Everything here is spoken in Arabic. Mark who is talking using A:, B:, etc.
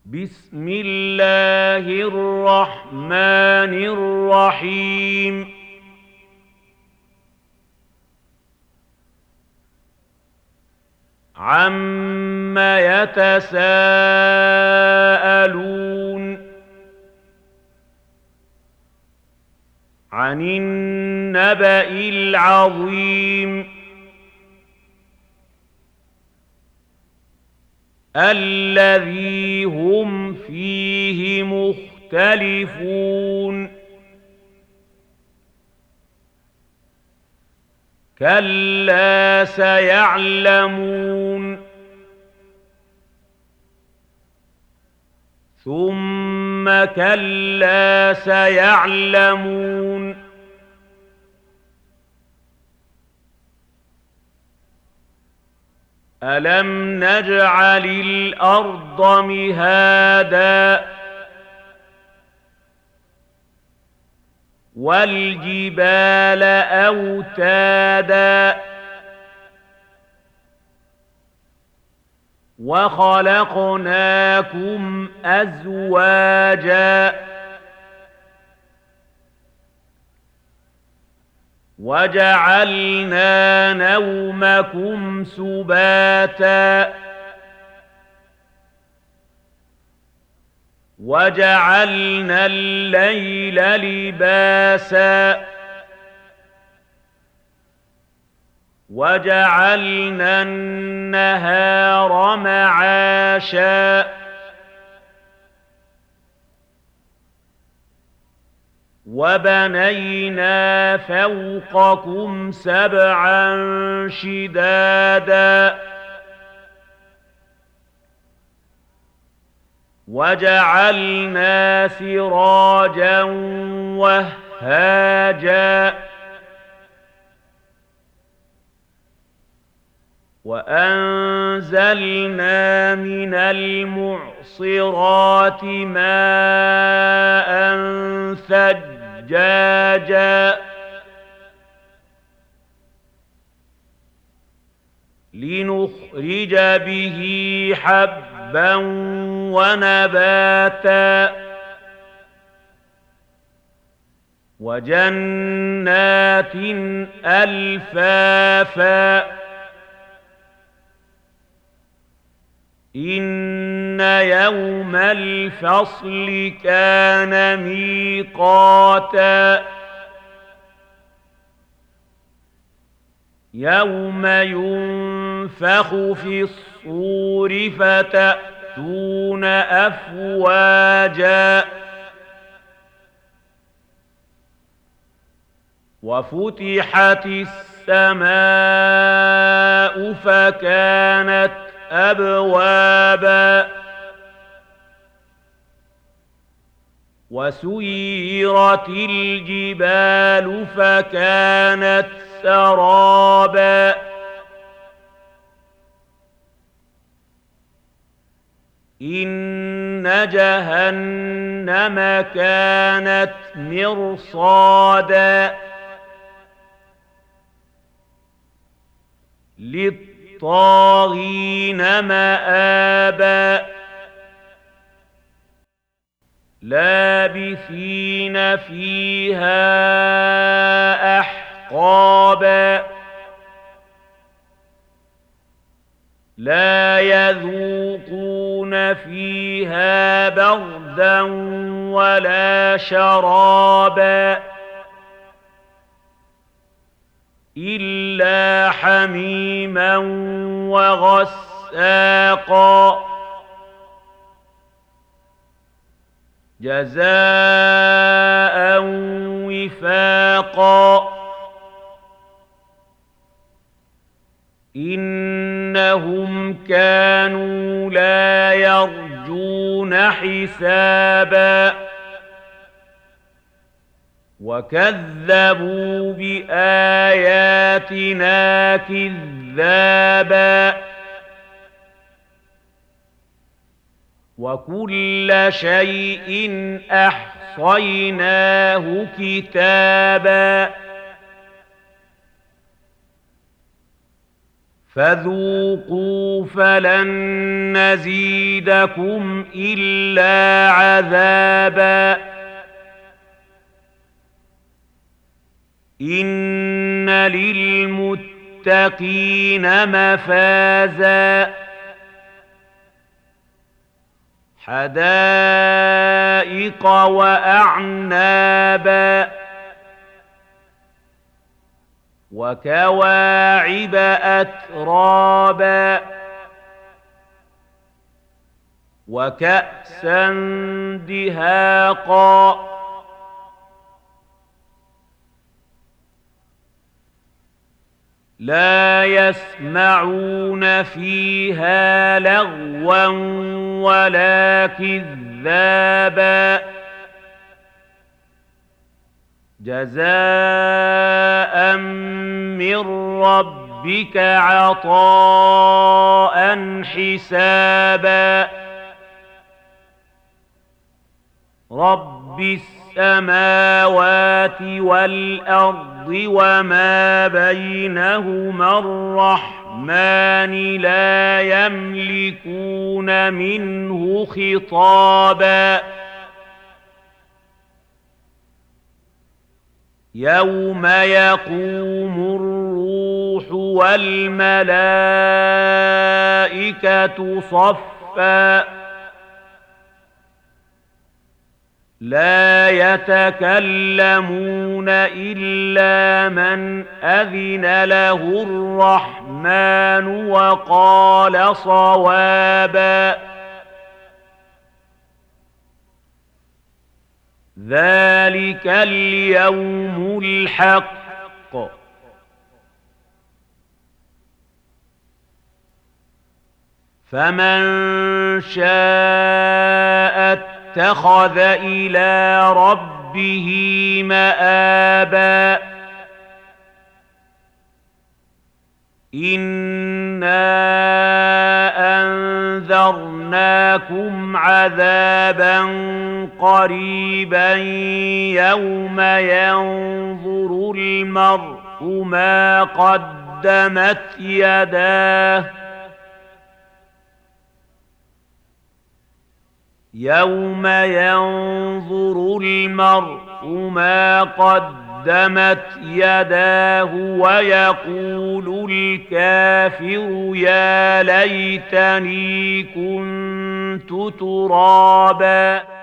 A: بسم الله الرحمن الرحيم عم يتساءلون عن النبأ العظيم الذي هم فيه مختلفون كلا سيعلمون ثم كلا سيعلمون ألم نجعل الأرض مهادا والجبال أوتادا وخلقناكم أزواجا وجعلنا نومكم سباتا وجعلنا الليل لباسا وجعلنا النهار معاشا وبنينا فوقكم سبعا شدادا وجعلنا سراجا وهاجا وأنزلنا من المعصرات ماء ثجاجا لنخرج به حبا ونباتا وجنات ألفافا إن يوم الفصل كان ميقاتا يوم ينفخ في الصور فتأتون أفواجا وفتحت السماء فكانت أبوابا وسيرت الجبال فكانت سرابا إن جهنم كانت مرصادا للطاغين مآبا لابثين فيها أحقابا لا يذوقون فيها بردا ولا شرابا إلا حميما وغساقا جزاء وفاقا إنهم كانوا لا يرجون حسابا وكذبوا بآياتنا كذابا وكل شيء أحصيناه كتابا فذوقوا فلن نزيدكم إلا عذابا إن للمتقين مفازا حدائق وأعنابا وكواعب أترابا وكأسا دهاقا لا يسمعون فيها لغوا ولا كذابا جزاء من ربك عطاء حسابا رب السماوات والأرض وما بينهما الرحمن لا يملكون منه خطابا يوم يقوم الروح والملائكة صفا لا يتكلمون إلا من أذن له الرحمن وقال صوابا ذلك اليوم الحق فمن شاء اتخذ إلى ربه مآبا إنا أنذرناكم عذابا قريبا يوم ينظر المرء ما قدمت يداه يوم ينظر المرء ما قدمت يداه ويقول الكافر يا ليتني كنت ترابا